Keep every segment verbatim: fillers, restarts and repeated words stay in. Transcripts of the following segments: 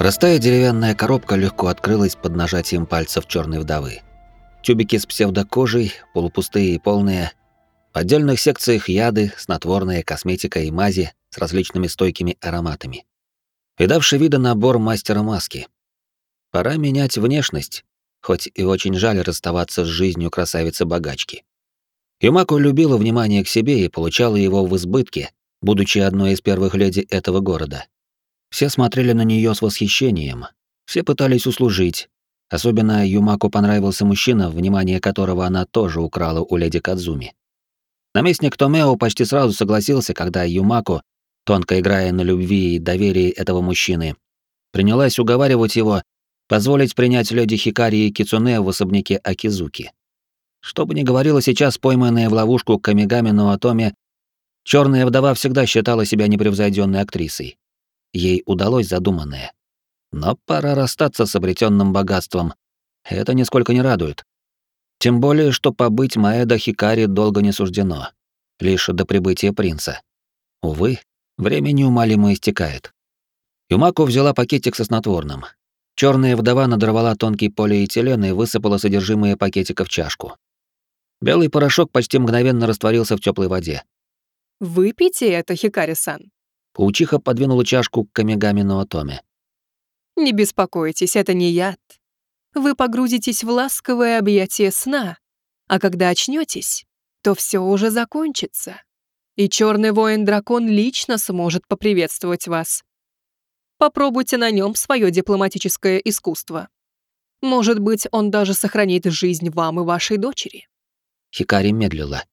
Простая деревянная коробка легко открылась под нажатием пальцев черной вдовы. Тюбики с псевдокожей, полупустые и полные. В отдельных секциях яды, снотворная косметика и мази с различными стойкими ароматами. Видавший вида набор мастера маски. Пора менять внешность, хоть и очень жаль расставаться с жизнью красавицы-богачки. Юмако любила внимание к себе и получала его в избытке, будучи одной из первых леди этого города. Все смотрели на нее с восхищением, все пытались услужить. Особенно Юмако понравился мужчина, внимание которого она тоже украла у леди Кадзуми. Наместник Томео почти сразу согласился, когда Юмако, тонко играя на любви и доверии этого мужчины, принялась уговаривать его позволить принять леди Хикари и Кицуне в особняке Акизуки. Что бы ни говорила сейчас пойманная в ловушку Камигами но Атоме, черная вдова всегда считала себя непревзойденной актрисой. Ей удалось задуманное. Но пора расстаться с обретенным богатством. Это нисколько не радует. Тем более, что побыть Маэдо Хикари долго не суждено. Лишь до прибытия принца. Увы, время неумолимо истекает. Юмако взяла пакетик со снотворным. Черная вдова надорвала тонкий полиэтилен и высыпала содержимое пакетика в чашку. Белый порошок почти мгновенно растворился в теплой воде. «Выпейте это, Хикари-сан». Паучиха подвинула чашку к Камигами но Атоме. «Не беспокойтесь, это не яд. Вы погрузитесь в ласковое объятие сна, а когда очнетесь, то все уже закончится, и черный воин-дракон лично сможет поприветствовать вас. Попробуйте на нем свое дипломатическое искусство. Может быть, он даже сохранит жизнь вам и вашей дочери». Хикари медлила.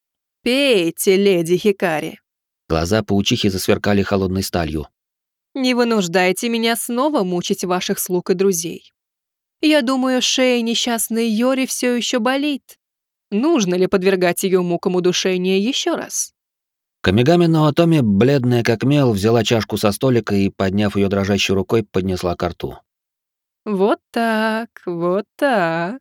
«Пейте, леди Хикари. Глаза паучихи засверкали холодной сталью. Не вынуждайте меня снова мучить ваших слуг и друзей. Я думаю, шея несчастной Йори все еще болит. Нужно ли подвергать ее мукам удушения еще раз?» Камигами но Атоме, бледная как мел, взяла чашку со столика и, подняв ее дрожащей рукой, поднесла ко рту. «Вот так, вот так.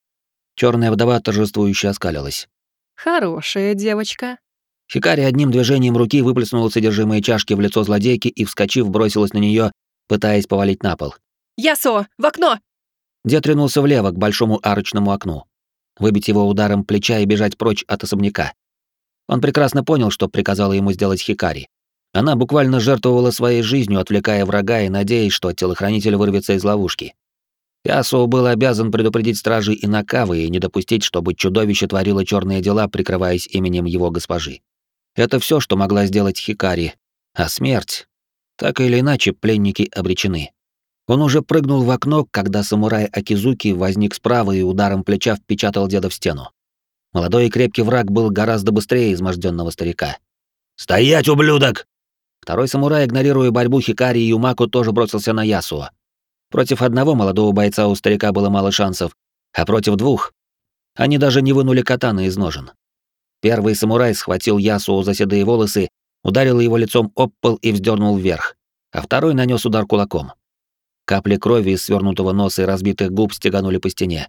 Черная вдова торжествующе оскалилась. Хорошая девочка». Хикари одним движением руки выплеснула содержимое чашки в лицо злодейки и, вскочив, бросилась на нее, пытаясь повалить на пол. «Ясо, в окно!» Дед ринулся влево к большому арочному окну. Выбить его ударом плеча и бежать прочь от особняка. Он прекрасно понял, что приказала ему сделать Хикари. Она буквально жертвовала своей жизнью, отвлекая врага и надеясь, что телохранитель вырвется из ловушки. Ясуо был обязан предупредить стражей Инакавы и не допустить, чтобы чудовище творило черные дела, прикрываясь именем его госпожи. Это все, что могла сделать Хикари. А смерть? Так или иначе, пленники обречены. Он уже прыгнул в окно, когда самурай Акизуки возник справа и ударом плеча впечатал деда в стену. Молодой и крепкий враг был гораздо быстрее изможденного старика. «Стоять, ублюдок!» Второй самурай, игнорируя борьбу Хикари и Юмако, тоже бросился на Ясуо. Против одного молодого бойца у старика было мало шансов, а против двух они даже не вынули катаны из ножен. Первый самурай схватил Ясуо за седые волосы, ударил его лицом об пол и вздернул вверх, а второй нанес удар кулаком. Капли крови из свернутого носа и разбитых губ стеганули по стене.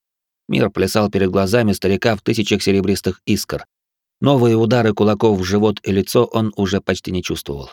Мир плясал перед глазами старика в тысячах серебристых искр. Новые удары кулаков в живот и лицо он уже почти не чувствовал.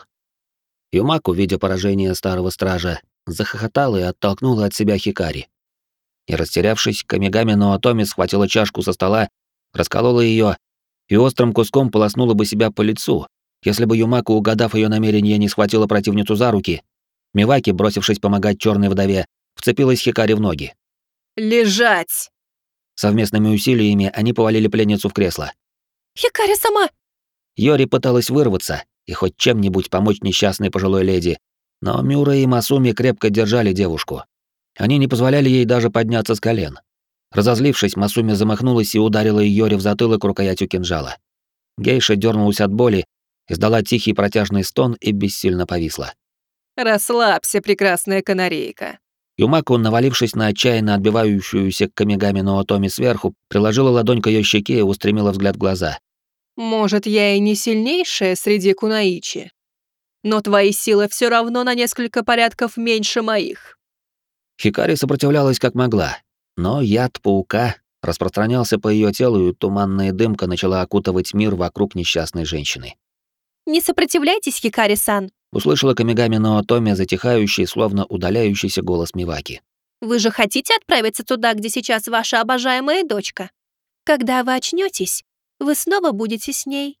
Юмако, видя поражение старого стража, захохотала и оттолкнула от себя Хикари. И, растерявшись, Камигами но Атоме схватила чашку со стола, расколола ее и острым куском полоснула бы себя по лицу, если бы Юмако, угадав ее намерение, не схватила противницу за руки. Миваки, бросившись помогать черной вдове, вцепилась Хикари в ноги. «Лежать!» Совместными усилиями они повалили пленницу в кресло. «Хикари сама!» Йори пыталась вырваться и хоть чем-нибудь помочь несчастной пожилой леди, но Мюра и Масуми крепко держали девушку. Они не позволяли ей даже подняться с колен. Разозлившись, Масуми замахнулась и ударила Йори в затылок рукоятью кинжала. Гейша дернулась от боли, издала тихий протяжный стон и бессильно повисла. «Расслабься, прекрасная канарейка». Юмако, навалившись на отчаянно отбивающуюся Камигами но Атоме сверху, приложила ладонь к ее щеке и устремила взгляд в глаза. «Может, я и не сильнейшая среди кунаичи, но твои силы все равно на несколько порядков меньше моих». Хикари сопротивлялась как могла, но яд паука распространялся по ее телу, и туманная дымка начала окутывать мир вокруг несчастной женщины. «Не сопротивляйтесь, Хикари-сан. услышала Камигами но Отоми затихающий, словно удаляющийся голос Миваки. Вы же хотите отправиться туда, где сейчас ваша обожаемая дочка? Когда вы очнетесь, вы снова будете с ней.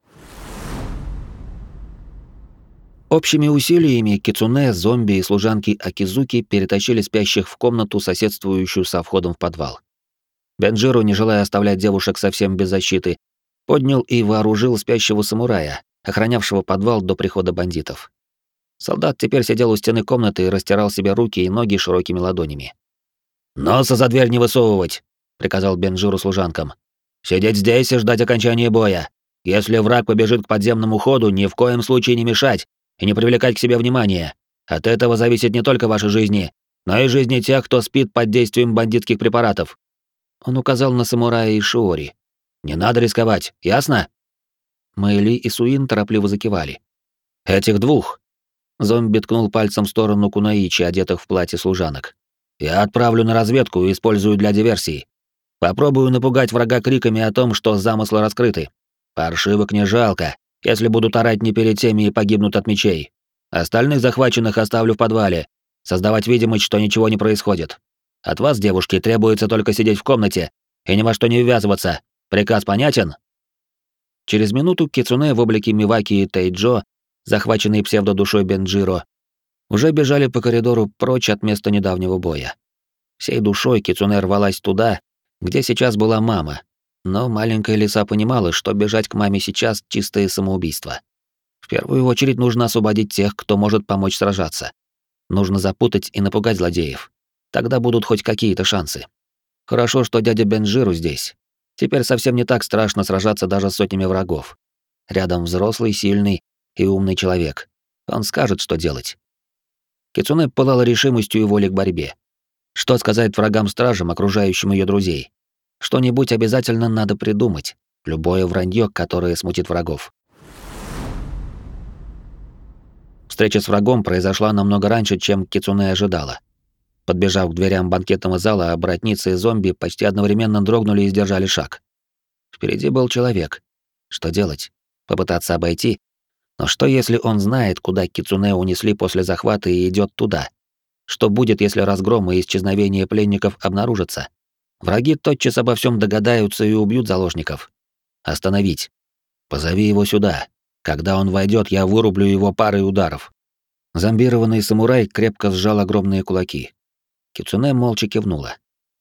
Общими усилиями Кицуне, зомби и служанки Акизуки перетащили спящих в комнату, соседствующую со входом в подвал. Бенджиру, не желая оставлять девушек совсем без защиты, поднял и вооружил спящего самурая, охранявшего подвал до прихода бандитов. Солдат теперь сидел у стены комнаты и растирал себе руки и ноги широкими ладонями. «Носа за дверь не высовывать!» — приказал Бенджиру служанкам. «Сидеть здесь и ждать окончания боя. Если враг побежит к подземному ходу, ни в коем случае не мешать и не привлекать к себе внимания. От этого зависит не только ваши жизни, но и жизни тех, кто спит под действием бандитских препаратов». Он указал на самурая и Шиори. «Не надо рисковать, ясно?» Мэйли и Суин торопливо закивали. «Этих двух!» Зомби ткнул пальцем в сторону кунаичи, одетых в платье служанок. «Я отправлю на разведку и использую для диверсии. Попробую напугать врага криками о том, что замыслы раскрыты. Паршивок не жалко, если будут орать не перед теми и погибнут от мечей. Остальных захваченных оставлю в подвале, создавать видимость, что ничего не происходит. От вас, девушки, требуется только сидеть в комнате и ни во что не ввязываться. Приказ понятен?» Через минуту Кицуне в облике Миваки и Тейджо, захваченные псевдодушой Бенджиро, уже бежали по коридору прочь от места недавнего боя. Всей душой Кицуне рвалась туда, где сейчас была мама, но маленькая лиса понимала, что бежать к маме сейчас — чистое самоубийство. В первую очередь нужно освободить тех, кто может помочь сражаться. Нужно запутать и напугать злодеев. Тогда будут хоть какие-то шансы. Хорошо, что дядя Бенджиру здесь. Теперь совсем не так страшно сражаться даже с сотнями врагов. Рядом взрослый, сильный и умный человек. Он скажет, что делать. Кицуне пылала решимостью и волей к борьбе. Что сказать врагам-стражам, окружающим ее друзей? Что-нибудь обязательно надо придумать. Любое вранье, которое смутит врагов. Встреча с врагом произошла намного раньше, чем Кицуне ожидала. Подбежав к дверям банкетного зала, братницы и зомби почти одновременно дрогнули и сдержали шаг. Впереди был человек. Что делать? Попытаться обойти? Но что если он знает, куда Кицуне унесли после захвата и идет туда? Что будет, если разгром и исчезновение пленников обнаружатся? Враги тотчас обо всем догадаются и убьют заложников. Остановить. Позови его сюда. Когда он войдет, я вырублю его парой ударов. Зомбированный самурай крепко сжал огромные кулаки. Кицуне молча кивнула.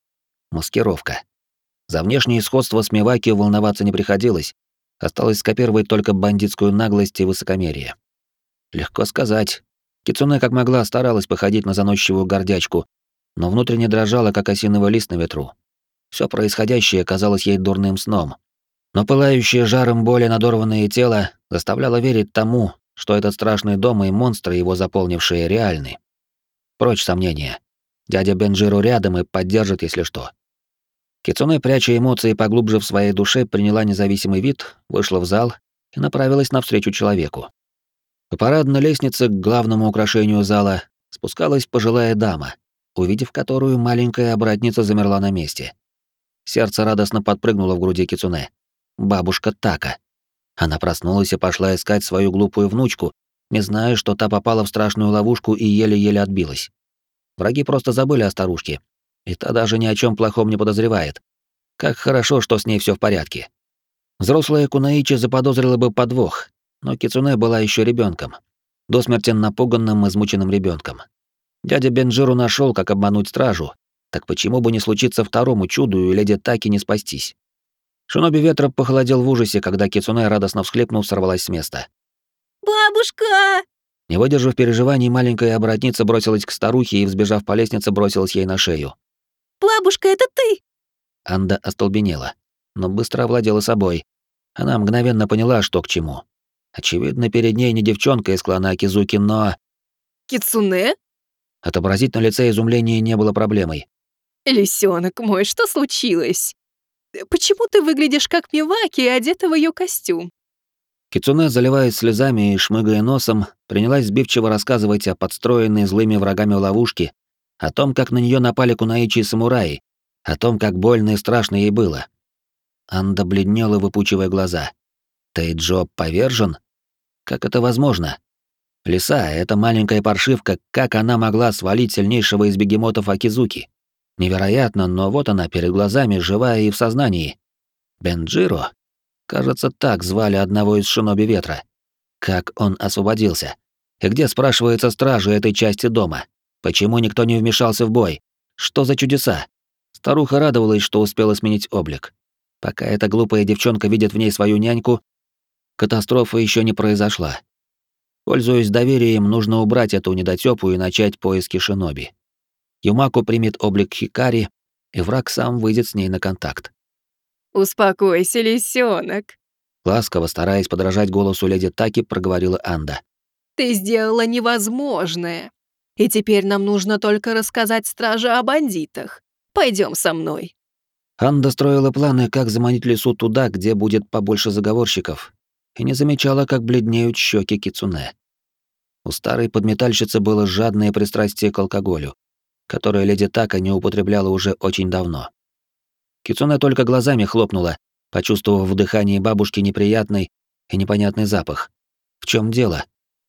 Маскировка. За внешнее сходство с Миваки волноваться не приходилось. Осталось скопировать только бандитскую наглость и высокомерие. Легко сказать. Кицуне как могла старалась походить на заносчивую гордячку, но внутренне дрожала, как осиновый лист на ветру. Все происходящее казалось ей дурным сном. Но пылающее жаром боли надорванное тело заставляло верить тому, что этот страшный дом и монстры, его заполнившие, реальны. Прочь сомнения. Дядя Бенджиру рядом и поддержит, если что. Кицуне, пряча эмоции поглубже в своей душе, приняла независимый вид, вышла в зал и направилась навстречу человеку. По парадной лестнице к главному украшению зала спускалась пожилая дама, увидев которую маленькая оборотница замерла на месте. Сердце радостно подпрыгнуло в груди Кицуне. Бабушка Така. Она проснулась и пошла искать свою глупую внучку, не зная, что та попала в страшную ловушку и еле-еле отбилась. Враги просто забыли о старушке, и та даже ни о чем плохом не подозревает. Как хорошо, что с ней все в порядке. Взрослая Кунаичи заподозрила бы подвох, но Кицуне была еще ребенком, до смерти напуганным, измученным ребенком. Дядя Бенджиру нашел, как обмануть стражу, так почему бы не случиться второму чуду и леди Таки не спастись? Шиноби ветра похолодел в ужасе, когда Кицуне, радостно всхлипнув, сорвалась с места. «Бабушка!» Не выдержав переживаний, маленькая оборотница бросилась к старухе и, взбежав по лестнице, бросилась ей на шею. «Бабушка, это ты!» Анда остолбенела, но быстро овладела собой. Она мгновенно поняла, что к чему. Очевидно, перед ней не девчонка из клана Акизуки, но... Кицуне? Отобразить на лице изумление не было проблемой. Лисёнок мой, что случилось? Почему ты выглядишь как Миваки, одета в её костюм? Кицуне, заливаясь слезами и шмыгая носом, принялась сбивчиво рассказывать о подстроенной злыми врагами ловушке, о том, как на неё напали кунаичи и самураи, о том, как больно и страшно ей было. Анда бледнела, выпучивая глаза. Тейджо повержен? Как это возможно? Лиса, эта маленькая паршивка, как она могла свалить сильнейшего из бегемотов Акизуки? Невероятно, но вот она перед глазами, живая и в сознании. Бенджиро? Кажется, так звали одного из шиноби ветра. Как он освободился? И где, спрашивается, стражи этой части дома? Почему никто не вмешался в бой? Что за чудеса? Старуха радовалась, что успела сменить облик. Пока эта глупая девчонка видит в ней свою няньку, катастрофа еще не произошла. Пользуясь доверием, нужно убрать эту недотёпу и начать поиски шиноби. Юмако примет облик Хикари, и враг сам выйдет с ней на контакт. «Успокойся, лисенок. Ласково, стараясь подражать голосу леди Таки, проговорила Анда. Ты сделала невозможное. И теперь нам нужно только рассказать страже о бандитах. Пойдем со мной». Анда строила планы, как заманить лису туда, где будет побольше заговорщиков, и не замечала, как бледнеют щеки Кицуне. У старой подметальщицы было жадное пристрастие к алкоголю, которое леди Така не употребляла уже очень давно. Кицуне только глазами хлопнула, почувствовав в дыхании бабушки неприятный и непонятный запах. В чем дело?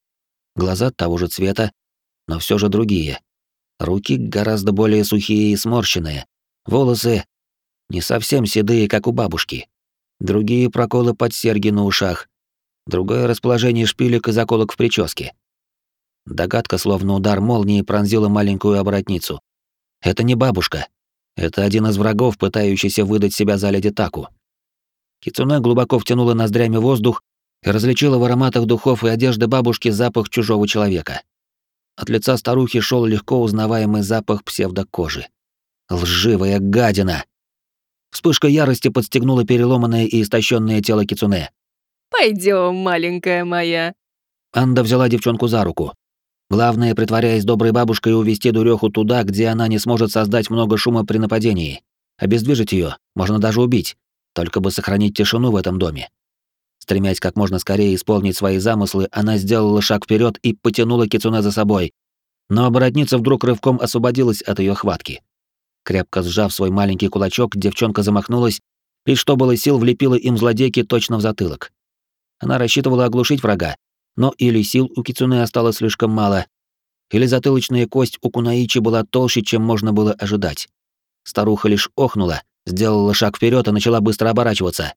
Глаза того же цвета, но все же другие. Руки гораздо более сухие и сморщенные. Волосы не совсем седые, как у бабушки. Другие проколы под серьги на ушах. Другое расположение шпилек и заколок в прическе. Догадка, словно удар молнии, пронзила маленькую оборотницу. Это не бабушка. Это один из врагов, пытающийся выдать себя за леди Таку. Кицуне глубоко втянула ноздрями воздух и различила в ароматах духов и одежды бабушки запах чужого человека. От лица старухи шел легко узнаваемый запах псевдокожи. Лживая гадина! Вспышка ярости подстегнула переломанное и истощенное тело Кицуне. Пойдем, маленькая моя. Анда взяла девчонку за руку. Главное, притворяясь доброй бабушкой, увести дуреху туда, где она не сможет создать много шума при нападении. Обездвижить ее, можно даже убить, только бы сохранить тишину в этом доме. Стремясь как можно скорее исполнить свои замыслы, она сделала шаг вперед и потянула Кицуне за собой. Но оборотница вдруг рывком освободилась от ее хватки. Крепко сжав свой маленький кулачок, девчонка замахнулась и, что было сил, влепила им злодейке точно в затылок. Она рассчитывала оглушить врага, но или сил у Кицуне осталось слишком мало, или затылочная кость у Кунаичи была толще, чем можно было ожидать. Старуха лишь охнула, сделала шаг вперед и начала быстро оборачиваться.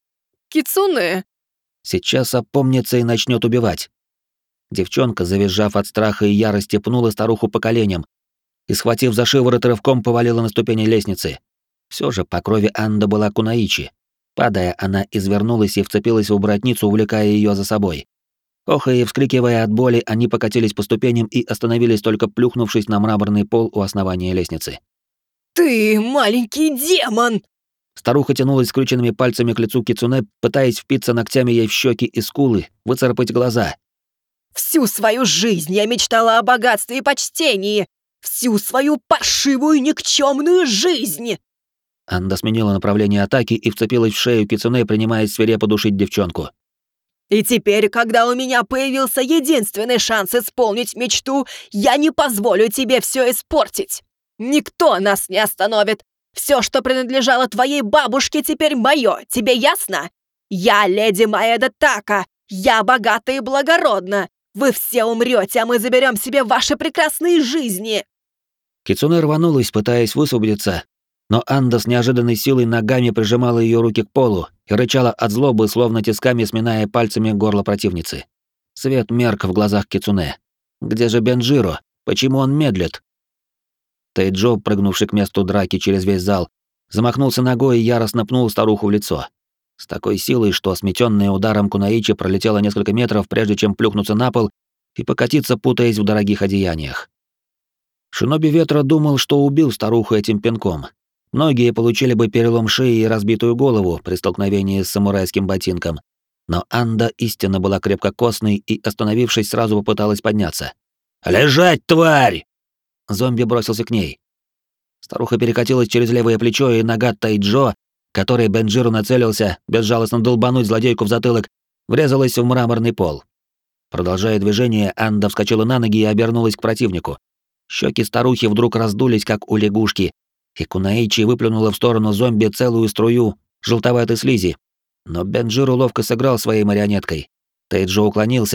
Кицуне! Сейчас опомнится и начнет убивать. Девчонка, завизжав от страха и ярости, пнула старуху по коленям и, схватив за шиворот, рывком повалила на ступени лестницы. Все же по крови Анда была Кунаичи. Падая, она извернулась и вцепилась в оборотницу, увлекая ее за собой. Охая и вскрикивая от боли, они покатились по ступеням и остановились, только плюхнувшись на мраморный пол у основания лестницы. «Ты маленький демон!» Старуха тянулась скрюченными пальцами к лицу Кицуне, пытаясь впиться ногтями ей в щеки и скулы, выцарапать глаза. «Всю свою жизнь я мечтала о богатстве и почтении! Всю свою паршивую никчемную жизнь!» Анда сменила направление атаки и вцепилась в шею Кицуне, принимаясь свирепо душить девчонку. «И теперь, когда у меня появился единственный шанс исполнить мечту, я не позволю тебе все испортить! Никто нас не остановит! Все, что принадлежало твоей бабушке, теперь мое, тебе ясно? Я леди Маэда Така, я богата и благородна! Вы все умрете, а мы заберем себе ваши прекрасные жизни!» Кицуне рванулась, пытаясь высвободиться, но Анда с неожиданной силой ногами прижимала ее руки к полу и рычала от злобы, словно тисками сминая пальцами горло противницы. Свет мерк в глазах Кицуне. Где же Бенджиро? Почему он медлит? Тейджо, прыгнувший к месту драки через весь зал, замахнулся ногой и яростно пнул старуху в лицо. С такой силой, что сметённая ударом Кунаичи пролетела несколько метров, прежде чем плюхнуться на пол и покатиться, путаясь в дорогих одеяниях. Шиноби Ветра думал, что убил старуху этим пинком. Многие получили бы перелом шеи и разбитую голову при столкновении с самурайским ботинком. Но Анда истинно была крепкокосной и, остановившись, сразу попыталась подняться. «Лежать, тварь!» Зомби бросился к ней. Старуха перекатилась через левое плечо, и нога Тайджо, которой Бенджиру нацелился безжалостно долбануть злодейку в затылок, врезалась в мраморный пол. Продолжая движение, Анда вскочила на ноги и обернулась к противнику. Щеки старухи вдруг раздулись, как у лягушки, и Кунаичи выплюнула в сторону зомби целую струю желтоватой слизи. Но Бенджиру ловко сыграл своей марионеткой. Тейджо уклонился,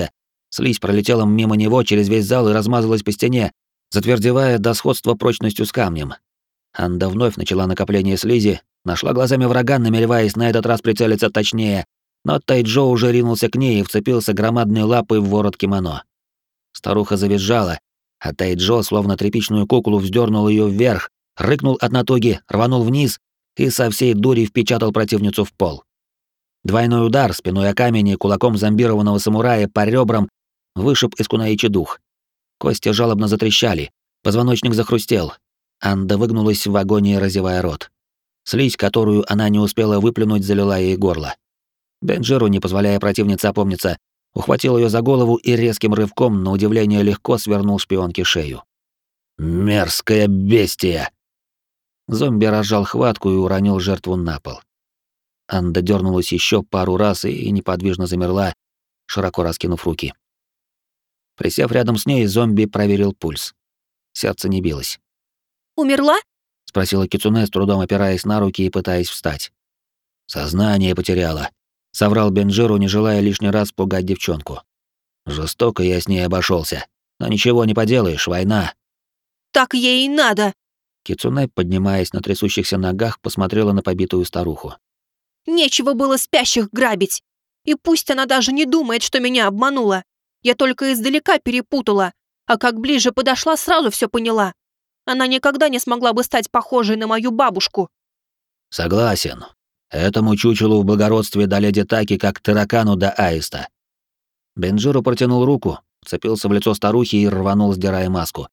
Слизь пролетела мимо него через весь зал и размазалась по стене, затвердевая до сходства прочностью с камнем. Анда вновь начала накопление слизи, нашла глазами врага, намереваясь на этот раз прицелиться точнее, но Тайджо уже ринулся к ней и вцепился громадной лапой в ворот кимоно. Старуха завизжала, а Тайджо, словно тряпичную куклу, вздернул ее вверх, рыкнул от натуги, рванул вниз и со всей дури впечатал противницу в пол. Двойной удар спиной о камень и кулаком зомбированного самурая по ребрам вышиб из кунаичи дух. Кости жалобно затрещали, позвоночник захрустел. Анда выгнулась в агонии, разевая рот. Слизь, которую она не успела выплюнуть, залила ей горло. Бенджиру, не позволяя противнице опомниться, ухватил ее за голову и резким рывком, на удивление легко, свернул шпионке шею. «Мерзкое бестия!» Зомби разжал хватку и уронил жертву на пол. Анда дернулась еще пару раз и неподвижно замерла, широко раскинув руки. Присев рядом с ней, зомби проверил пульс. Сердце не билось. «Умерла?» — спросила Кицуне, с трудом опираясь на руки и пытаясь встать. «Сознание потеряла», — соврал Бенджиру, не желая лишний раз пугать девчонку. «Жестоко я с ней обошелся, но ничего не поделаешь, война». «Так ей и надо!» Кицуне, поднимаясь на трясущихся ногах, посмотрела на побитую старуху. «Нечего было спящих грабить. И пусть она даже не думает, что меня обманула. Я только издалека перепутала, а как ближе подошла, сразу все поняла. Она никогда не смогла бы стать похожей на мою бабушку». «Согласен. Этому чучелу в благородстве до леди Таки, как таракану до аиста». Бенджиру протянул руку, вцепился в лицо старухи и рванул, сдирая маску.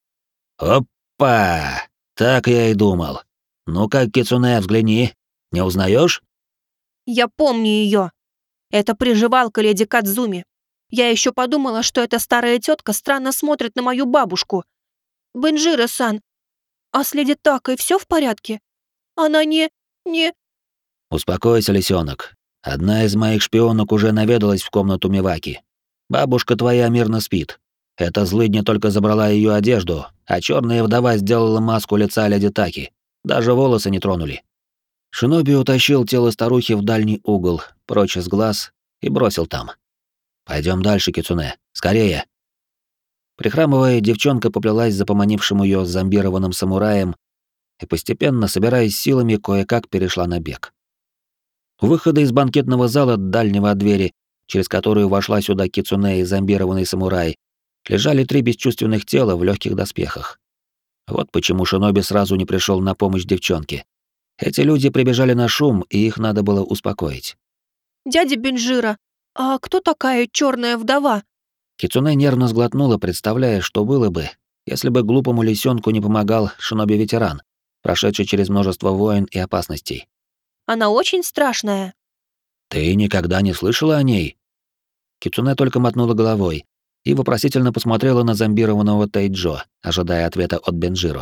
«Опа! Так я и думал. Ну как, Кицуне, взгляни. Не узнаешь? «Я помню ее. Это приживалка леди Кадзуми. Я еще подумала, что эта старая тетка странно смотрит на мою бабушку. Бенджиро-сан, а с леди Такой все в порядке? Она не... не...» «Успокойся, лисенок. Одна из моих шпионок уже наведалась в комнату Миваки. Бабушка твоя мирно спит. Эта злыдня только забрала ее одежду, а черная вдова сделала маску лица леди Таки. Даже волосы не тронули». Шиноби утащил тело старухи в дальний угол, прочь из глаз, и бросил там. Пойдем дальше, Кицуне. Скорее!» Прихрамывая, девчонка поплелась за поманившим ее зомбированным самураем и, постепенно, собираясь силами, кое-как перешла на бег. У выхода из банкетного зала дальнего от двери, через которую вошла сюда Кицуне и зомбированный самурай, лежали три бесчувственных тела в легких доспехах. Вот почему Шиноби сразу не пришел на помощь девчонке. Эти люди прибежали на шум, и их надо было успокоить. «Дядя Бенджиро, а кто такая черная вдова?» Кицуне нервно сглотнула, представляя, что было бы, если бы глупому лисенку не помогал шиноби-ветеран, прошедший через множество войн и опасностей. «Она очень страшная». «Ты никогда не слышала о ней?» Кицуне только мотнула головой и вопросительно посмотрела на зомбированного Тайджо, ожидая ответа от Бенджиро.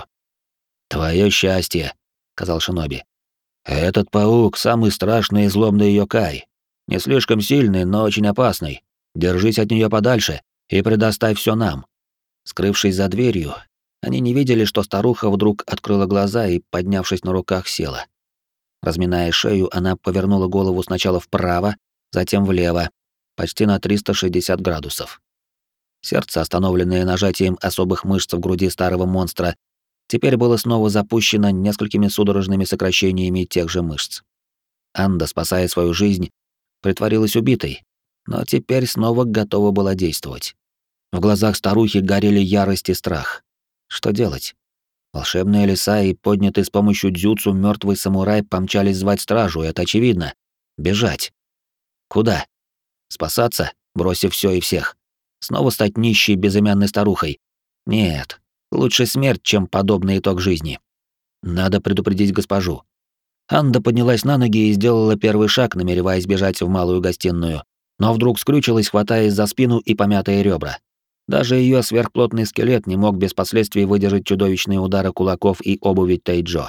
«Твое счастье», — сказал шиноби. «Этот паук — самый страшный и злобный йокай. Не слишком сильный, но очень опасный. Держись от нее подальше и предоставь все нам». Скрывшись за дверью, они не видели, что старуха вдруг открыла глаза и, поднявшись на руках, села. Разминая шею, она повернула голову сначала вправо, затем влево, почти на триста шестьдесят градусов. Сердце, остановленное нажатием особых мышц в груди старого монстра, теперь было снова запущено несколькими судорожными сокращениями тех же мышц. Анда, спасая свою жизнь, притворилась убитой, но теперь снова готова была действовать. В глазах старухи горели ярость и страх. Что делать? Волшебные леса и поднятый с помощью дзюцу мертвый самурай помчались звать стражу, это очевидно. Бежать. Куда? Спасаться, бросив все и всех? Снова стать нищей безымянной старухой? Нет. Лучше смерть, чем подобный итог жизни. Надо предупредить госпожу. Анда поднялась на ноги и сделала первый шаг, намереваясь бежать в малую гостиную, но вдруг скрючилась, хватаясь за спину и помятые ребра. Даже ее сверхплотный скелет не мог без последствий выдержать чудовищные удары кулаков и обуви Тайджо.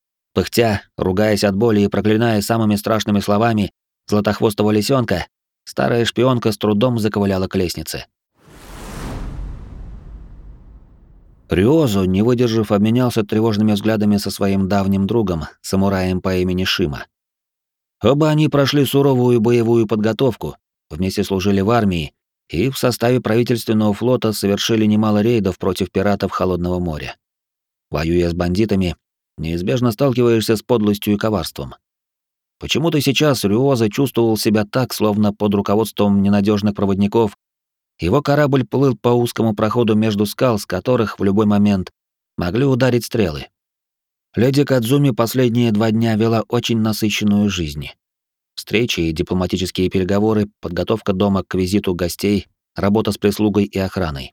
Пыхтя, ругаясь от боли и проклиная самыми страшными словами златохвостого лисенка, старая шпионка с трудом заковыляла к лестнице. Рюозу, не выдержав, обменялся тревожными взглядами со своим давним другом, самураем по имени Шима. Оба они прошли суровую боевую подготовку, вместе служили в армии и в составе правительственного флота совершили немало рейдов против пиратов Холодного моря. Воюя с бандитами, неизбежно сталкиваешься с подлостью и коварством. Почему-то сейчас Рюоза чувствовал себя так, словно под руководством ненадежных проводников его корабль плыл по узкому проходу между скал, с которых в любой момент могли ударить стрелы. Леди Кадзуми последние два дня вела очень насыщенную жизнь. Встречи и дипломатические переговоры, подготовка дома к визиту гостей, работа с прислугой и охраной.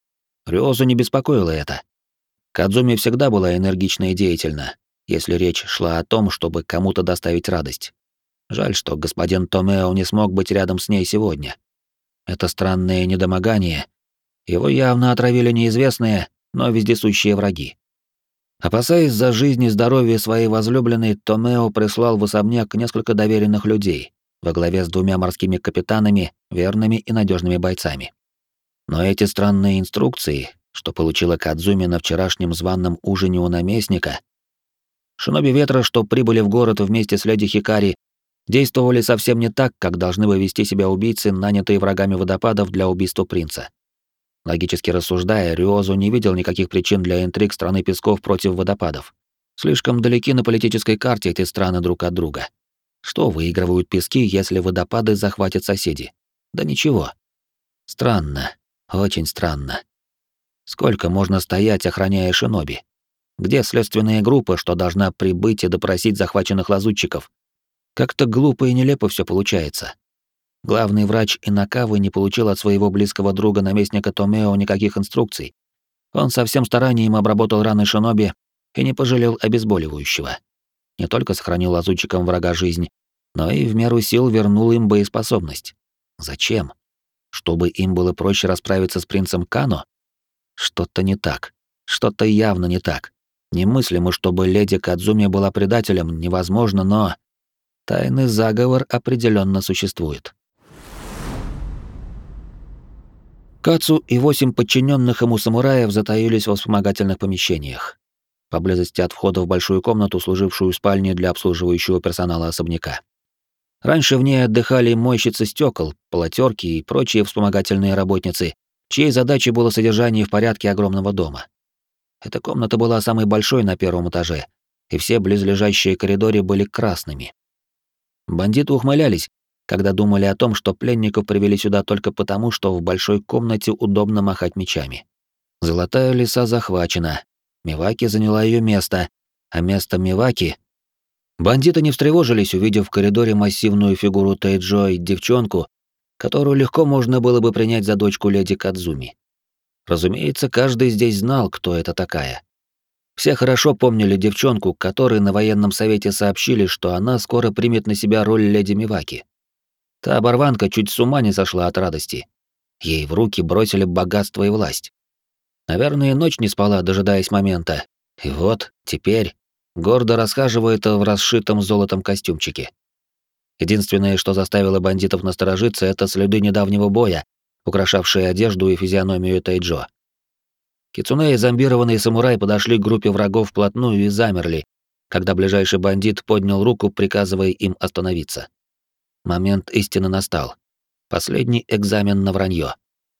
Рюозу не беспокоило это. Кадзуми всегда была энергична и деятельна, если речь шла о том, чтобы кому-то доставить радость. Жаль, что господин Томео не смог быть рядом с ней сегодня. Это странное недомогание. Его явно отравили неизвестные, но вездесущие враги. Опасаясь за жизнь и здоровье своей возлюбленной, Томео прислал в особняк несколько доверенных людей, во главе с двумя морскими капитанами, верными и надежными бойцами. Но эти странные инструкции, что получила Кадзуми на вчерашнем званном ужине у наместника, шиноби ветра, что прибыли в город вместе с леди Хикари, действовали совсем не так, как должны бы вести себя убийцы, нанятые врагами водопадов для убийства принца. Логически рассуждая, Рюозу не видел никаких причин для интриг страны песков против водопадов. Слишком далеки на политической карте эти страны друг от друга. Что выигрывают пески, если водопады захватят соседи? Да ничего. Странно, очень странно. Сколько можно стоять, охраняя шиноби? Где следственная группа, что должна прибыть и допросить захваченных лазутчиков? Как-то глупо и нелепо все получается. Главный врач Инакавы не получил от своего близкого друга наместника Томео никаких инструкций. Он со всем старанием обработал раны шиноби и не пожалел обезболивающего. Не только сохранил лазутчикам врага жизнь, но и в меру сил вернул им боеспособность. Зачем? Чтобы им было проще расправиться с принцем Кано? Что-то не так. Что-то явно не так. Немыслимо, чтобы леди Кадзуми была предателем, невозможно, но... Тайный заговор определенно существует. Кацу и восемь подчиненных ему самураев затаились во вспомогательных помещениях, поблизости от входа в большую комнату, служившую спальней для обслуживающего персонала особняка. Раньше в ней отдыхали мойщицы стекол, полотерки и прочие вспомогательные работницы, чьей задачей было содержание в порядке огромного дома. Эта комната была самой большой на первом этаже, и все близлежащие коридоры были красными. Бандиты ухмылялись, когда думали о том, что пленников привели сюда только потому, что в большой комнате удобно махать мечами. Золотая лиса захвачена, Миваки заняла ее место, а место Миваки... Бандиты не встревожились, увидев в коридоре массивную фигуру Тейджо и девчонку, которую легко можно было бы принять за дочку леди Кадзуми. Разумеется, каждый здесь знал, кто это такая. Все хорошо помнили девчонку, которой на военном совете сообщили, что она скоро примет на себя роль леди Миваки. Та оборванка чуть с ума не сошла от радости. Ей в руки бросили богатство и власть. Наверное, ночь не спала, дожидаясь момента. И вот, теперь, гордо расхаживает в расшитом золотом костюмчике. Единственное, что заставило бандитов насторожиться, это следы недавнего боя, украшавшие одежду и физиономию Тайджо. Кицуне и зомбированный самурай подошли к группе врагов вплотную и замерли, когда ближайший бандит поднял руку, приказывая им остановиться. Момент истины настал. Последний экзамен на вранье.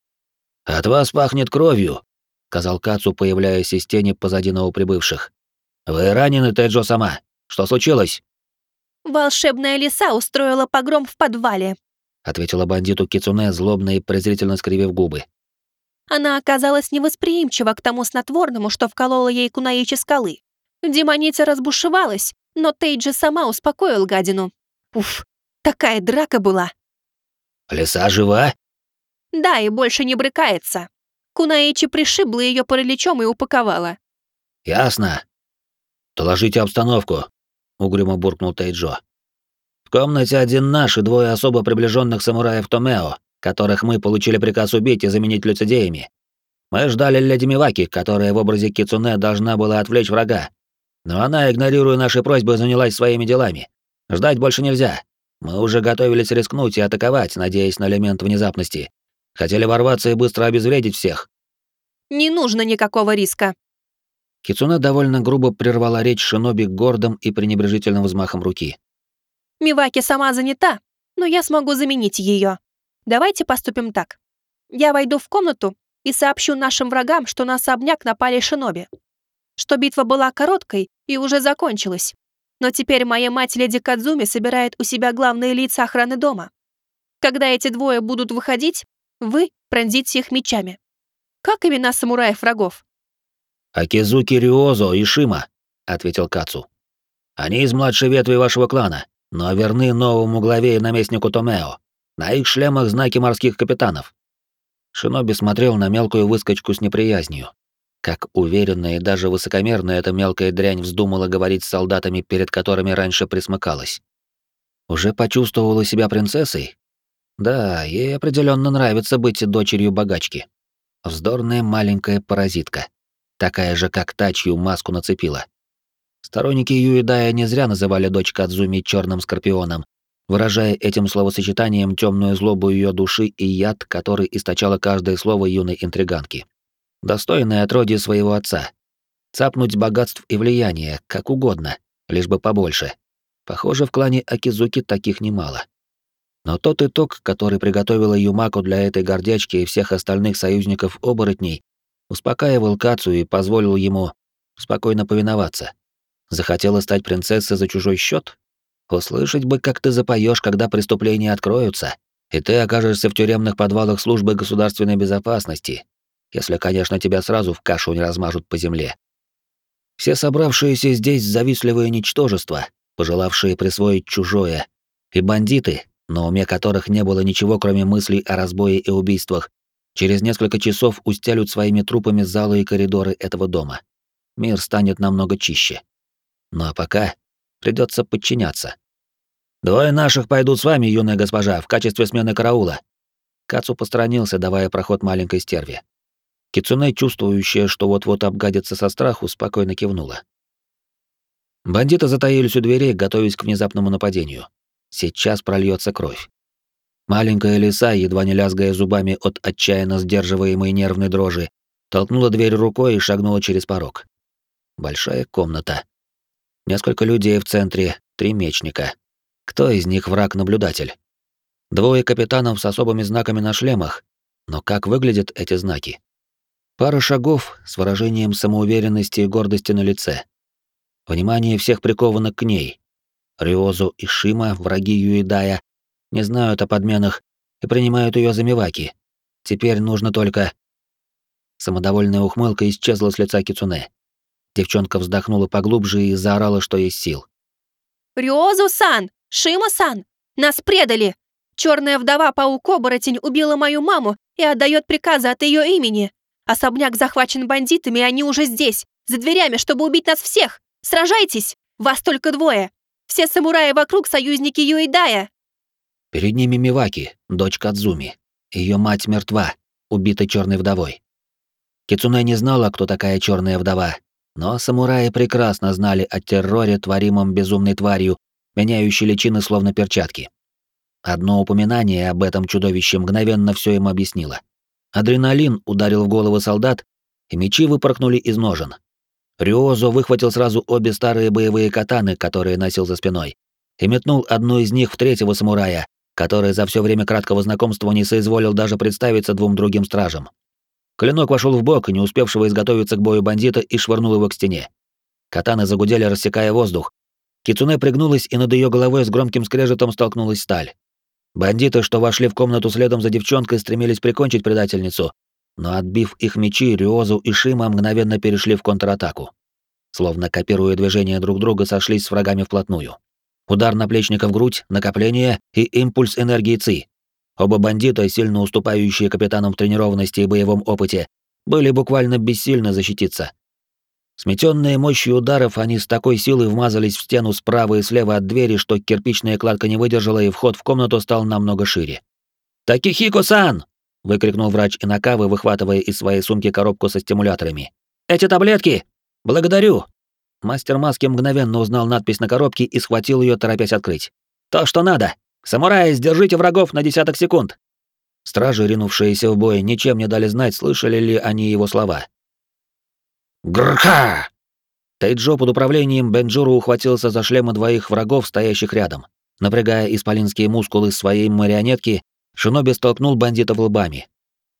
«От вас пахнет кровью», — сказал Кацу, появляясь из тени позади новоприбывших. «Вы ранены, Тайджо-сама? Что случилось?» «Волшебная лиса устроила погром в подвале», — ответила бандиту Кицуне, злобно и презрительно скривив губы. Она оказалась невосприимчива к тому снотворному, что вколола ей кунаичи скалы. Демоница разбушевалась, но Тейджи сама успокоил гадину. Уф, такая драка была. «Лиса жива?» Да, и больше не брыкается. Кунаичи пришибла ее параличом и упаковала. «Ясно. Доложите обстановку», — угрюмо буркнул Тейджо. «В комнате один наш и двое особо приближенных самураев Томео, которых мы получили приказ убить и заменить лицедеями. Мы ждали леди Миваки, которая в образе Кицуне должна была отвлечь врага. Но она, игнорируя наши просьбы, занялась своими делами. Ждать больше нельзя. Мы уже готовились рискнуть и атаковать, надеясь на элемент внезапности. Хотели ворваться и быстро обезвредить всех». Не нужно никакого риска. Кицуне довольно грубо прервала речь шиноби гордым и пренебрежительным взмахом руки. Миваки сама занята, но я смогу заменить ее. Давайте поступим так. Я войду в комнату и сообщу нашим врагам, что на особняк напали шиноби. Что битва была короткой и уже закончилась. Но теперь моя мать леди Кадзуми собирает у себя главные лица охраны дома. Когда эти двое будут выходить, вы пронзите их мечами. Как имена самураев-врагов? «Акизуки Рюозо и Шима», — ответил Кацу. «Они из младшей ветви вашего клана, но верны новому главе и наместнику Томео. На их шлемах знаки морских капитанов». Шиноби смотрел на мелкую выскочку с неприязнью. Как уверенно и даже высокомерно эта мелкая дрянь вздумала говорить с солдатами, перед которыми раньше присмыкалась. Уже почувствовала себя принцессой? Да, ей определенно нравится быть дочерью богачки. Вздорная маленькая паразитка. Такая же, как та, чью маску нацепила. Сторонники Юидая не зря называли дочь Кадзуми черным скорпионом, выражая этим словосочетанием темную злобу ее души и яд, который источало каждое слово юной интриганки. Достойное отродье своего отца. Цапнуть богатств и влияния, как угодно, лишь бы побольше. Похоже, в клане Акизуки таких немало. Но тот итог, который приготовила Юмако для этой гордячки и всех остальных союзников-оборотней, успокаивал Кацу и позволил ему спокойно повиноваться. Захотела стать принцессой за чужой счет? Услышать бы, как ты запоешь, когда преступления откроются, и ты окажешься в тюремных подвалах службы государственной безопасности, если, конечно, тебя сразу в кашу не размажут по земле. Все собравшиеся здесь завистливые ничтожества, пожелавшие присвоить чужое, и бандиты, на уме которых не было ничего, кроме мыслей о разбое и убийствах, через несколько часов устелют своими трупами залы и коридоры этого дома. Мир станет намного чище. Ну а пока придется подчиняться. «Двое наших пойдут с вами, юная госпожа, в качестве смены караула». Кацу посторонился, давая проход маленькой стерве. Кицуне, чувствующая, что вот-вот обгадится со страху, спокойно кивнула. Бандиты затаились у дверей, готовясь к внезапному нападению. Сейчас прольется кровь. Маленькая лиса, едва не лязгая зубами от отчаянно сдерживаемой нервной дрожи, толкнула дверь рукой и шагнула через порог. Большая комната. Несколько людей в центре, три мечника. Кто из них враг-наблюдатель? Двое капитанов с особыми знаками на шлемах. Но как выглядят эти знаки? Пара шагов с выражением самоуверенности и гордости на лице. Внимание всех приковано к ней. Рюозу и Шима, враги Юидая, не знают о подменах и принимают ее за миваки. Теперь нужно только... Самодовольная ухмылка исчезла с лица Кицуне. Девчонка вздохнула поглубже и заорала, что есть сил. Рюозу-сан! Шима-сан! Нас предали! Черная вдова-паук-оборотень убила мою маму и отдает приказы от ее имени. Особняк захвачен бандитами, и они уже здесь, за дверями, чтобы убить нас всех. Сражайтесь! Вас только двое. Все самураи вокруг союзники Юидая. Перед ними Миваки, дочь Кадзуми. Ее мать мертва, убита черной вдовой. Кицуне не знала, кто такая черная вдова, но самураи прекрасно знали о терроре, творимом безумной тварью, меняющей личины словно перчатки. Одно упоминание об этом чудовище мгновенно все им объяснило. Адреналин ударил в головы солдат, и мечи выпорхнули из ножен. Рюозо выхватил сразу обе старые боевые катаны, которые носил за спиной, и метнул одну из них в третьего самурая, который за все время краткого знакомства не соизволил даже представиться двум другим стражам. Клинок вошел в бок не успевшего изготовиться к бою бандита и швырнул его к стене. Катаны загудели, рассекая воздух. Кицуне пригнулась, и над ее головой с громким скрежетом столкнулась сталь. Бандиты, что вошли в комнату следом за девчонкой, стремились прикончить предательницу, но отбив их мечи, Рюозу и Шима мгновенно перешли в контратаку. Словно копируя движения друг друга, сошлись с врагами вплотную. Удар наплечника в грудь, накопление и импульс энергии ЦИ. Оба бандита, сильно уступающие капитанам в тренированности и боевом опыте, были буквально бессильны защититься. Сметенные мощью ударов, они с такой силой вмазались в стену справа и слева от двери, что кирпичная кладка не выдержала, и вход в комнату стал намного шире. «Такихико-сан!» — выкрикнул врач Инакавы, выхватывая из своей сумки коробку со стимуляторами. «Эти таблетки! Благодарю!» Мастер маски мгновенно узнал надпись на коробке и схватил ее, торопясь открыть. «То, что надо! Самураи, сдержите врагов на десяток секунд!» Стражи, ринувшиеся в бой, ничем не дали знать, слышали ли они его слова. «Грха!» Тайджо под управлением Бенджуру ухватился за шлемы двоих врагов, стоящих рядом. Напрягая исполинские мускулы своей марионетки, шиноби столкнул бандитов лбами.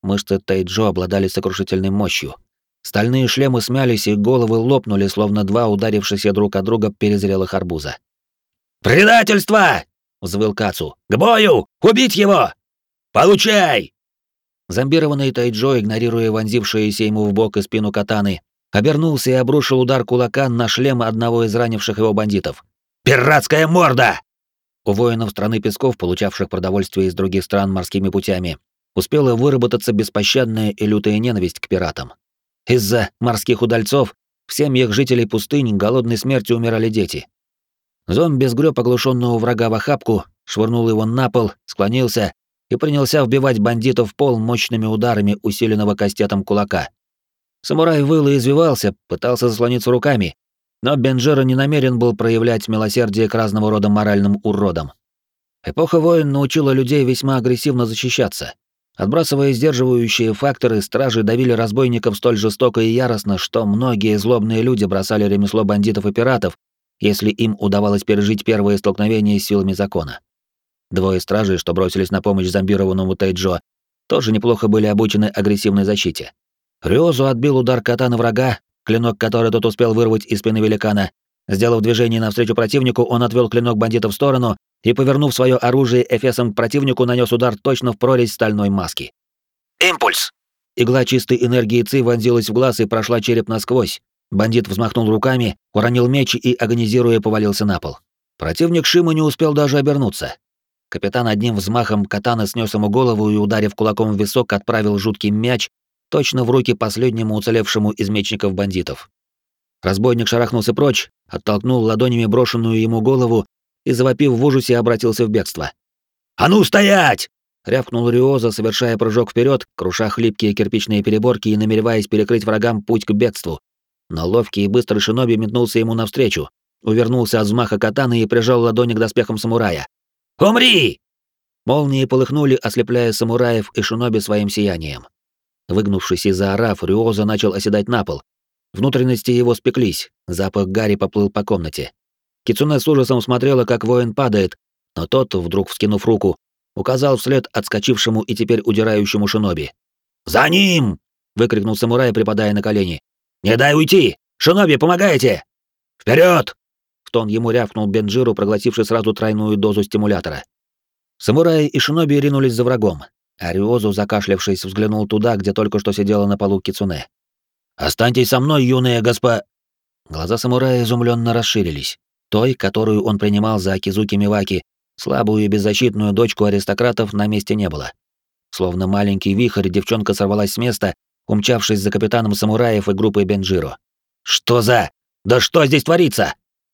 мышцы Тайджо обладали сокрушительной мощью. Стальные шлемы смялись, и головы лопнули, словно два ударившихся друг от друга перезрелых арбуза. «Предательство!» — взвыл Кацу. «К бою! Убить его! Получай!» Зомбированный Тайджо, игнорируя вонзившиеся ему в бок и спину катаны, обернулся и обрушил удар кулака на шлем одного из ранивших его бандитов. «Пиратская морда!» У воинов страны песков, получавших продовольствие из других стран морскими путями, успела выработаться беспощадная и лютая ненависть к пиратам. Из-за морских удальцов в семьях жителей пустынь голодной смертью умирали дети. Зомби сгреб оглушенного врага в охапку, швырнул его на пол, склонился и принялся вбивать бандитов в пол мощными ударами усиленного кастетом кулака. Самурай выл и извивался, пытался заслониться руками, но Бенджиро не намерен был проявлять милосердие к разного рода моральным уродам. Эпоха войн научила людей весьма агрессивно защищаться. Отбрасывая сдерживающие факторы, стражи давили разбойников столь жестоко и яростно, что многие злобные люди бросали ремесло бандитов и пиратов, если им удавалось пережить первые столкновения с силами закона. Двое стражей, что бросились на помощь зомбированному Тайджо, тоже неплохо были обучены агрессивной защите. Рёзу отбил удар катаны врага, клинок, который тот успел вырвать из спины великана. Сделав движение навстречу противнику, он отвел клинок бандита в сторону и, повернув свое оружие эфесом к противнику, нанес удар точно в прорезь стальной маски. «Импульс!» Игла чистой энергии Ци вонзилась в глаз и прошла череп насквозь. Бандит взмахнул руками, уронил меч и, агонизируя, повалился на пол. Противник Шима не успел даже обернуться. Капитан одним взмахом катаны снес ему голову и, ударив кулаком в висок, отправил жуткий мяч точно в руки последнему уцелевшему из мечников бандитов. Разбойник шарахнулся прочь, оттолкнул ладонями брошенную ему голову и, завопив в ужасе, обратился в бегство. «А ну стоять!» — рявкнул Рюоза, совершая прыжок вперед, круша хлипкие кирпичные переборки и намереваясь перекрыть врагам путь к бегству. Но ловкий и быстрый шиноби метнулся ему навстречу, увернулся от взмаха катаны и прижал ладони к доспехам самурая. «Умри!» Молнии полыхнули, ослепляя самураев и шиноби своим сиянием. Выгнувшись и заорав, Рюоза начал оседать на пол. Внутренности его спеклись, запах гари поплыл по комнате. Кицуне с ужасом смотрела, как воин падает, но тот, вдруг вскинув руку, указал вслед отскочившему и теперь удирающему шиноби. «За ним!» — выкрикнул самурай, припадая на колени. «Не дай уйти! Шиноби, помогайте! Вперед!» В тон ему рявкнул Бенджиро, проглотивший сразу тройную дозу стимулятора. Самураи и шиноби ринулись за врагом, а Рюозу, закашлявшись, взглянул туда, где только что сидела на полу Кицуне. «Останьтесь со мной, юная госпо...» Глаза самурая изумленно расширились. Той, которую он принимал за Акизуки Миваки, слабую и беззащитную дочку аристократов, на месте не было. Словно маленький вихрь, девчонка сорвалась с места, умчавшись за капитаном самураев и группой Бенджиро. «Что за... Да что здесь творится?»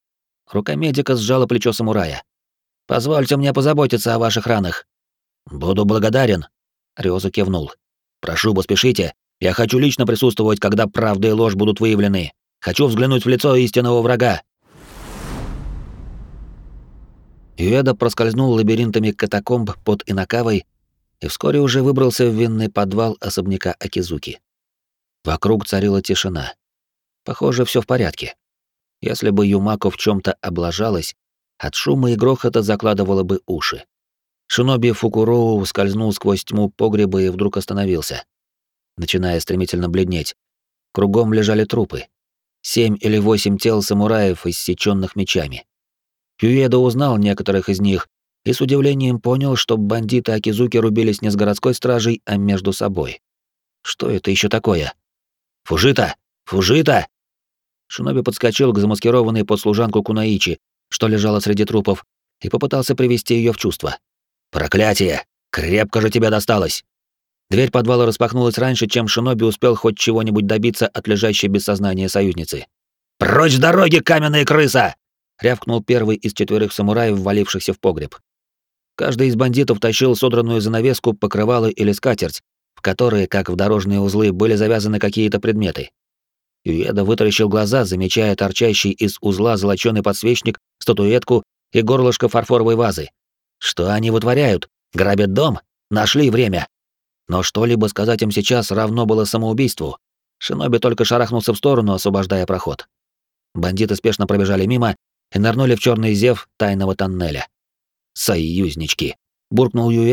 Рука медика сжала плечо самурая. «Позвольте мне позаботиться о ваших ранах». «Буду благодарен», — Рёзу кивнул. «Прошу, поспешите. Я хочу лично присутствовать, когда правда и ложь будут выявлены. Хочу взглянуть в лицо истинного врага». Юэда проскользнул лабиринтами катакомб под Инакавой и вскоре уже выбрался в винный подвал особняка Акизуки. Вокруг царила тишина. Похоже, все в порядке. Если бы Юмако в чем-то облажалась, от шума и грохота закладывало бы уши. Шиноби Фукуроу скользнул сквозь тьму погреба и вдруг остановился, начиная стремительно бледнеть. Кругом лежали трупы. Семь или восемь тел самураев, иссечённых мечами. Юэда узнал некоторых из них и с удивлением понял, что бандиты Акизуки рубились не с городской стражей, а между собой. Что это еще такое? «Фужита! Фужита!» Шиноби подскочил к замаскированной под служанку Кунаичи, что лежала среди трупов, и попытался привести ее в чувство. «Проклятие! Крепко же тебя досталось!» Дверь подвала распахнулась раньше, чем Шиноби успел хоть чего-нибудь добиться от лежащей без сознания союзницы. «Прочь с дороги, каменная крыса!» — рявкнул первый из четверых самураев, ввалившихся в погреб. Каждый из бандитов тащил содранную занавеску, покрывало или скатерть, в которые, как в дорожные узлы, были завязаны какие-то предметы. Юэда вытаращил глаза, замечая торчащий из узла золочёный подсвечник, статуэтку и горлышко фарфоровой вазы. Что они вытворяют? Грабят дом? Нашли время. Но что-либо сказать им сейчас равно было самоубийству. Шиноби только шарахнулся в сторону, освобождая проход. Бандиты спешно пробежали мимо и нырнули в черный зев тайного тоннеля. «Союзнички!» — буркнул Юэда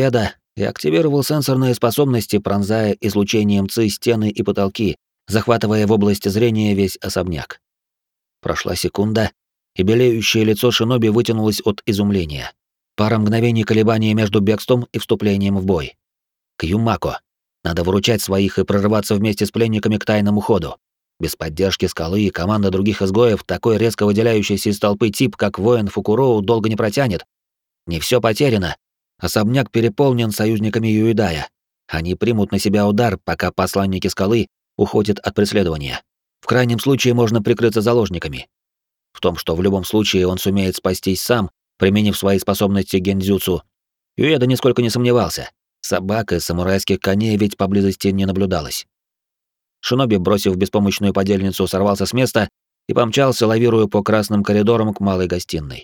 и активировал сенсорные способности, пронзая излучением ЦИ стены и потолки, захватывая в области зрения весь особняк. Прошла секунда, и белеющее лицо шиноби вытянулось от изумления. Пара мгновений колебания между бегством и вступлением в бой. Кьюмако. Надо выручать своих и прорываться вместе с пленниками к тайному ходу. Без поддержки скалы и команды других изгоев такой резко выделяющийся из толпы тип, как воин Фукуроу, долго не протянет. Не все потеряно. Особняк переполнен союзниками Юидая. Они примут на себя удар, пока посланники скалы уходят от преследования. В крайнем случае можно прикрыться заложниками. В том, что в любом случае он сумеет спастись сам, применив свои способности гендзюцу, Юэда нисколько не сомневался. Собак и самурайских коней ведь поблизости не наблюдалось. Шиноби, бросив беспомощную подельницу, сорвался с места и помчался, лавируя по красным коридорам к малой гостиной.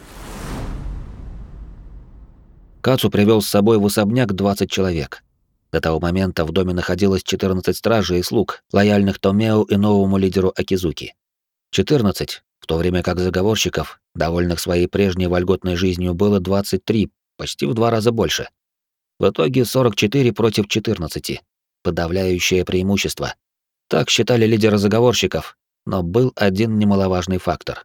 Кацу привел с собой в особняк двадцать человек. До того момента в доме находилось четырнадцать стражей и слуг, лояльных Томео и новому лидеру Акизуки. четырнадцать, в то время как заговорщиков, довольных своей прежней вольготной жизнью, было двадцать три, почти в два раза больше. В итоге сорок четыре против четырнадцати. Подавляющее преимущество. Так считали лидеры заговорщиков, но был один немаловажный фактор.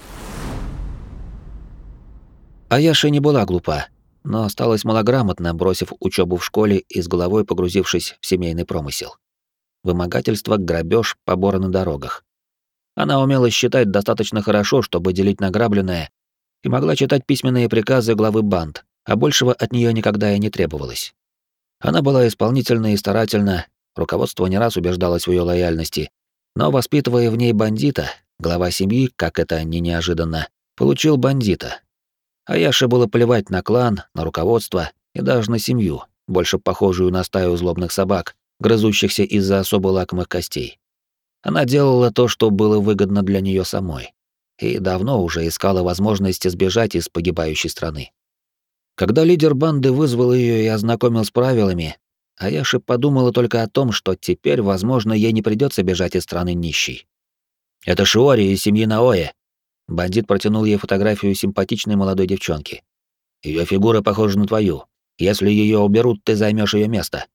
Аяши не была глупа, но осталась малограмотна, бросив учебу в школе и с головой погрузившись в семейный промысел. Вымогательство, грабеж, поборы на дорогах. Она умела считать достаточно хорошо, чтобы делить награбленное, и могла читать письменные приказы главы банд, а большего от нее никогда и не требовалось. Она была исполнительна и старательна, руководство не раз убеждалось в ее лояльности, но, воспитывая в ней бандита, глава семьи, как это ни неожиданно, получил бандита. Аяше было плевать на клан, на руководство и даже на семью, больше похожую на стаю злобных собак, грызущихся из-за особо лакомых костей. Она делала то, что было выгодно для нее самой, и давно уже искала возможности сбежать из погибающей страны. Когда лидер банды вызвал ее и ознакомил с правилами, Аяши подумала только о том, что теперь, возможно, ей не придется бежать из страны нищей. «Это Шиори из семьи Наоэ». Бандит протянул ей фотографию симпатичной молодой девчонки. Ее фигура похожа на твою. Если ее уберут, ты займешь ее место.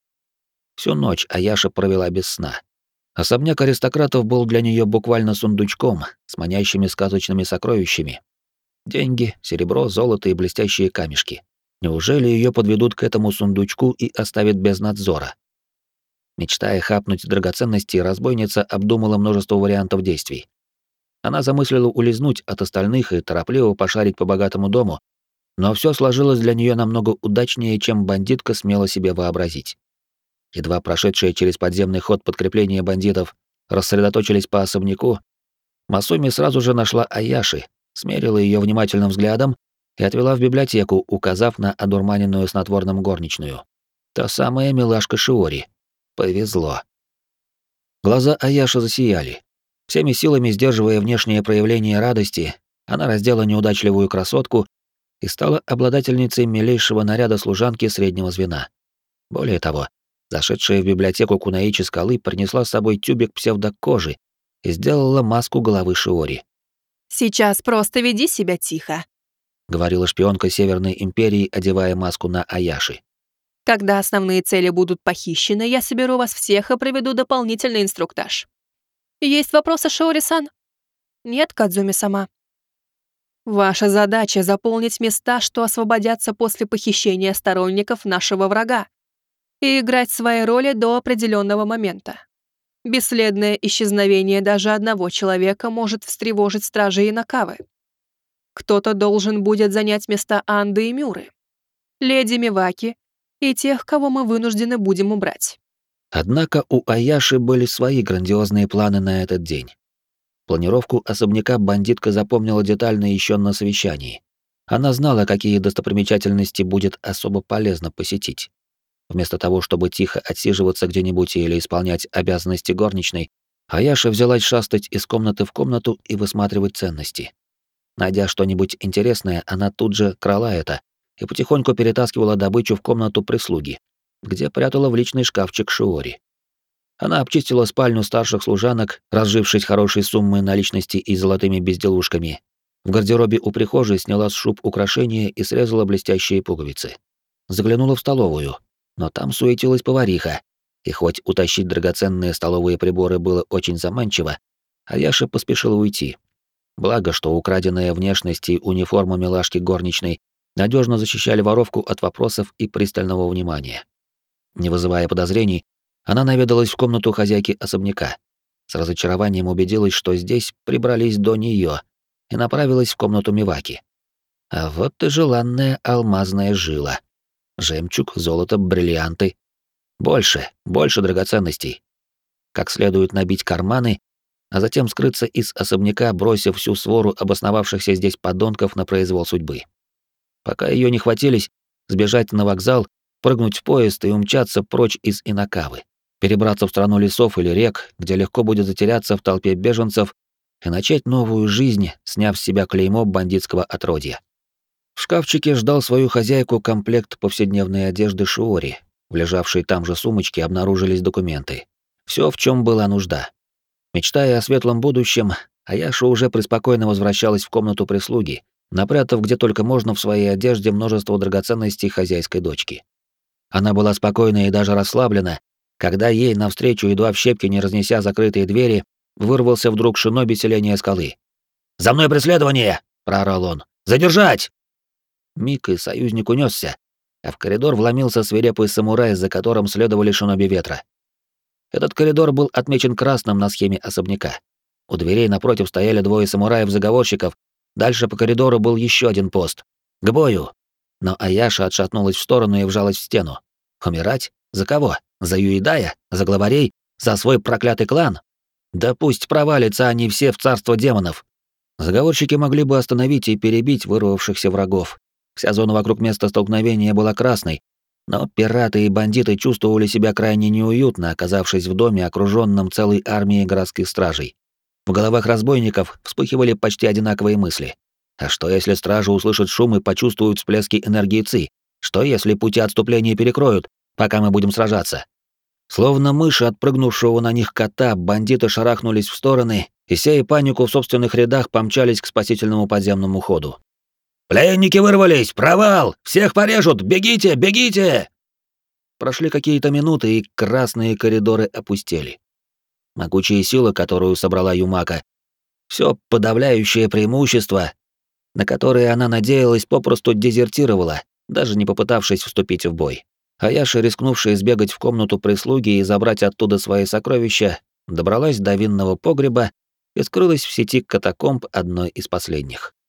Всю ночь Аяша провела без сна. Особняк аристократов был для нее буквально сундучком с манящими сказочными сокровищами. Деньги, серебро, золото и блестящие камешки. Неужели ее подведут к этому сундучку и оставят без надзора? Мечтая хапнуть драгоценности, разбойница обдумала множество вариантов действий. Она замыслила улизнуть от остальных и торопливо пошарить по богатому дому, но все сложилось для нее намного удачнее, чем бандитка смела себе вообразить. Едва прошедшие через подземный ход подкрепления бандитов рассредоточились по особняку, Масуми сразу же нашла Аяши, смерила ее внимательным взглядом и отвела в библиотеку, указав на одурманенную снотворным горничную. Та самая милашка Шиори. Повезло. Глаза Аяши засияли. Всеми силами сдерживая внешнее проявление радости, она раздела неудачливую красотку и стала обладательницей милейшего наряда служанки среднего звена. Более того, зашедшая в библиотеку Кунаичи скалы принесла с собой тюбик псевдокожи и сделала маску головы Шиори. «Сейчас просто веди себя тихо», — говорила шпионка Северной Империи, одевая маску на Аяши. «Когда основные цели будут похищены, я соберу вас всех и проведу дополнительный инструктаж. Есть вопросы, Шиори-сан?» «Нет, Кадзуми-сама». «Ваша задача — заполнить места, что освободятся после похищения сторонников нашего врага, и играть свои роли до определенного момента. Бесследное исчезновение даже одного человека может встревожить стражей Инакавы. Кто-то должен будет занять места Анды и Мюры, леди Миваки и тех, кого мы вынуждены будем убрать». Однако у Аяши были свои грандиозные планы на этот день. Планировку особняка бандитка запомнила детально еще на совещании. Она знала, какие достопримечательности будет особо полезно посетить. Вместо того, чтобы тихо отсиживаться где-нибудь или исполнять обязанности горничной, Аяша взялась шастать из комнаты в комнату и высматривать ценности. Найдя что-нибудь интересное, она тут же крала это и потихоньку перетаскивала добычу в комнату прислуги, где прятала в личный шкафчик Шиори. Она обчистила спальню старших служанок, разжившись хорошей суммой наличности и золотыми безделушками. В гардеробе у прихожей сняла с шуб украшения и срезала блестящие пуговицы. заглянула в столовую, но там суетилась повариха, и хоть утащить драгоценные столовые приборы было очень заманчиво, Аяша поспешила уйти. Благо, что украденная внешность и униформа милашки горничной надежно защищали воровку от вопросов и пристального внимания. Не вызывая подозрений, она наведалась в комнату хозяйки особняка. С разочарованием убедилась, что здесь прибрались до нее, и направилась в комнату Миваки. А вот и желанная алмазная жила. Жемчуг, золото, бриллианты. Больше, больше драгоценностей. Как следует набить карманы, а затем скрыться из особняка, бросив всю свору обосновавшихся здесь подонков на произвол судьбы. Пока ее не хватились, сбежать на вокзал, прыгнуть в поезд и умчаться прочь из Инакавы, перебраться в страну лесов или рек, где легко будет затеряться в толпе беженцев и начать новую жизнь, сняв с себя клеймо бандитского отродья. В шкафчике ждал свою хозяйку комплект повседневной одежды Шиори. В лежавшей там же сумочке обнаружились документы. Все, в чем была нужда. Мечтая о светлом будущем, Аяша уже преспокойно возвращалась в комнату прислуги, напрятав где только можно в своей одежде множество драгоценностей хозяйской дочки. Она была спокойна и даже расслаблена, когда ей навстречу, едва в щепки не разнеся закрытые двери, вырвался вдруг шиноби селения скалы. «За мной преследование!» — проорал он. «Задержать!» Миг и союзник унесся, а в коридор вломился свирепый самурай, за которым следовали шиноби ветра. Этот коридор был отмечен красным на схеме особняка. У дверей напротив стояли двое самураев-заговорщиков, дальше по коридору был еще один пост. К бою! Но Аяша отшатнулась в сторону и вжалась в стену. Умирать? За кого? За Юидая? За главарей? За свой проклятый клан? Да пусть провалятся они все в царство демонов. Заговорщики могли бы остановить и перебить вырвавшихся врагов. Вся зона вокруг места столкновения была красной, но пираты и бандиты чувствовали себя крайне неуютно, оказавшись в доме, окружённом целой армией городских стражей. В головах разбойников вспыхивали почти одинаковые мысли. А что если стражи услышат шум и почувствуют всплески энергии Ци? Что если пути отступления перекроют, пока мы будем сражаться? Словно мыши, отпрыгнувшего на них кота, бандиты шарахнулись в стороны и, сея панику в собственных рядах, помчались к спасительному подземному ходу. «Пленники вырвались! Провал! Всех порежут! Бегите! Бегите!» Прошли какие-то минуты, и красные коридоры опустели. Могучая сила, которую собрала Юмака, все подавляющее преимущество, на которое она надеялась, попросту дезертировала, даже не попытавшись вступить в бой. Аяша, рискнувшая сбегать в комнату прислуги и забрать оттуда свои сокровища, добралась до винного погреба и скрылась в сети катакомб одной из последних.